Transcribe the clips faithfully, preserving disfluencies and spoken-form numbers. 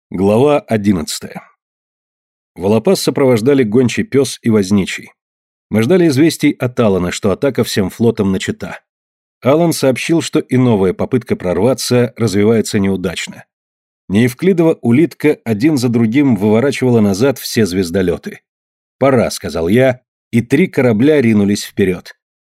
Глава одиннадцатая. Волопас сопровождали гончий пес и возничий. Мы ждали известий от Алана, что атака всем флотом начата. Алан сообщил, что и новая попытка прорваться развивается неудачно. Неевклидова улитка один за другим выворачивала назад все звездолеты. «Пора», — сказал я, и три корабля ринулись вперед.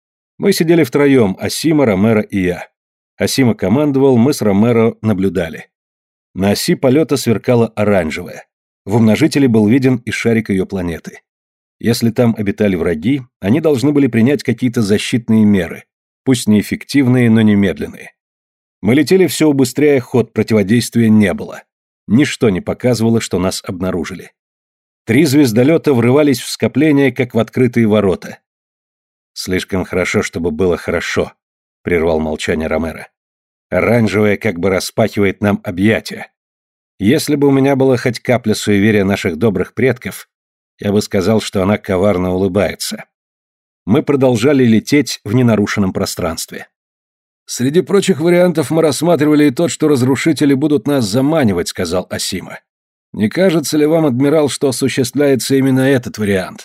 Мы сидели втроем, Асима, Ромеро и я. Асима командовал, мы с Ромеро наблюдали. На оси полета сверкало оранжевое. В умножителе был виден и шарик ее планеты. Если там обитали враги, они должны были принять какие-то защитные меры, пусть неэффективные, но немедленные. Мы летели все убыстряя ход, противодействия не было. Ничто не показывало, что нас обнаружили. Три звездолета врывались в скопление, как в открытые ворота. «Слишком хорошо, чтобы было хорошо», — прервал молчание Ромеро. «Оранжевое как бы распахивает нам объятия. Если бы у меня была хоть капля суеверия наших добрых предков, я бы сказал, что она коварно улыбается». Мы продолжали лететь в ненарушенном пространстве. «Среди прочих вариантов мы рассматривали и тот, что разрушители будут нас заманивать», — сказал Асима. «Не кажется ли вам, адмирал, что осуществляется именно этот вариант?»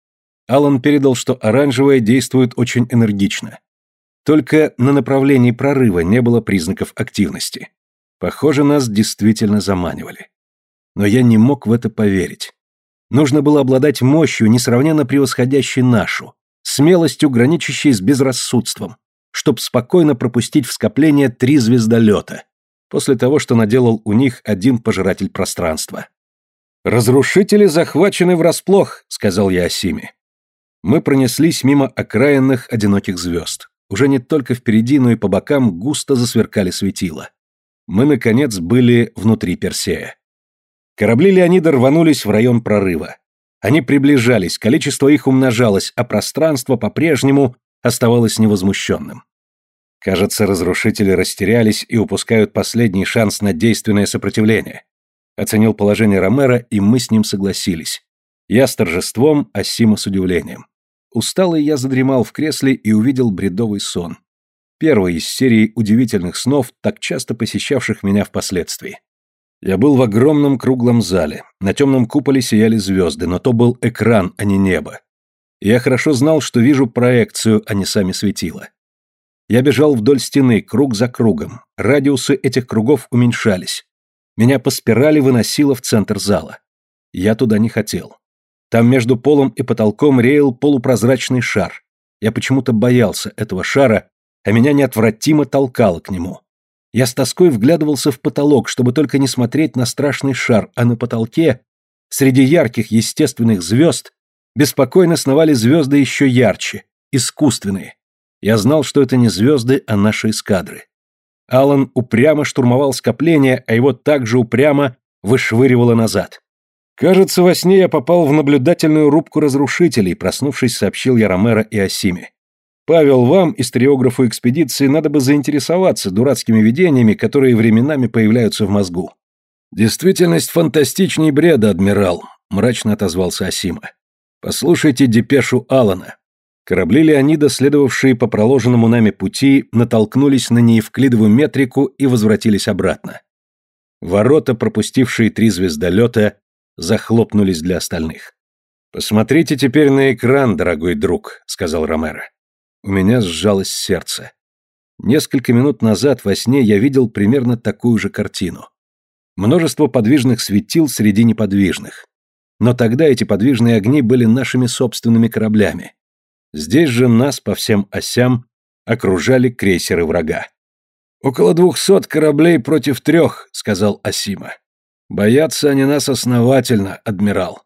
Алан передал, что оранжевое действует очень энергично. Только на направлении прорыва не было признаков активности. Похоже, нас действительно заманивали. Но я не мог в это поверить. Нужно было обладать мощью, несравненно превосходящей нашу, смелостью, граничащей с безрассудством, чтобы спокойно пропустить в скопление три звездолета, после того, что наделал у них один пожиратель пространства. «Разрушители захвачены врасплох», — сказал я Асиме. Мы пронеслись мимо окраинных одиноких звезд. Уже не только впереди, но и по бокам густо засверкали светила. Мы, наконец, были внутри Персея. Корабли Леонида рванулись в район прорыва. Они приближались, количество их умножалось, а пространство по-прежнему оставалось невозмущенным. Кажется, разрушители растерялись и упускают последний шанс на действенное сопротивление. Оценил положение Ромеро, и мы с ним согласились. Я с торжеством, а Сима с удивлением. Усталый я задремал в кресле и увидел бредовый сон. Первый из серии удивительных снов, так часто посещавших меня впоследствии. Я был в огромном круглом зале. На темном куполе сияли звезды, но то был экран, а не небо. Я хорошо знал, что вижу проекцию, а не сами светила. Я бежал вдоль стены, круг за кругом. Радиусы этих кругов уменьшались. Меня по спирали выносило в центр зала. Я туда не хотел. Там между полом и потолком реял полупрозрачный шар. Я почему-то боялся этого шара, а меня неотвратимо толкало к нему. Я с тоской вглядывался в потолок, чтобы только не смотреть на страшный шар, а на потолке, среди ярких естественных звезд, беспокойно сновали звезды еще ярче, искусственные. Я знал, что это не звезды, а наши эскадры. Алан упрямо штурмовал скопление, а его также упрямо вышвыривало назад. «Кажется, во сне я попал в наблюдательную рубку разрушителей», проснувшись, сообщил я Ромеро и Асиме. «Павел, вам, историографу экспедиции, надо бы заинтересоваться дурацкими видениями, которые временами появляются в мозгу». «Действительность фантастичней бреда, адмирал», — мрачно отозвался Асима. «Послушайте депешу Алана». Корабли Леонида, следовавшие по проложенному нами пути, натолкнулись на неевклидову метрику и возвратились обратно. Ворота, пропустившие три звездолета, захлопнулись для остальных. «Посмотрите теперь на экран, дорогой друг», — сказал Ромеро. У меня сжалось сердце. Несколько минут назад во сне я видел примерно такую же картину. Множество подвижных светил среди неподвижных. Но тогда эти подвижные огни были нашими собственными кораблями. Здесь же нас по всем осям окружали крейсеры врага. «Около двухсот кораблей против трех», — сказал Асима. «Боятся они нас основательно, адмирал.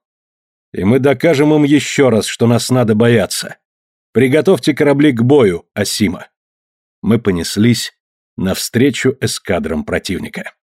И мы докажем им еще раз, что нас надо бояться. Приготовьте корабли к бою, Асима». Мы понеслись навстречу эскадрам противника.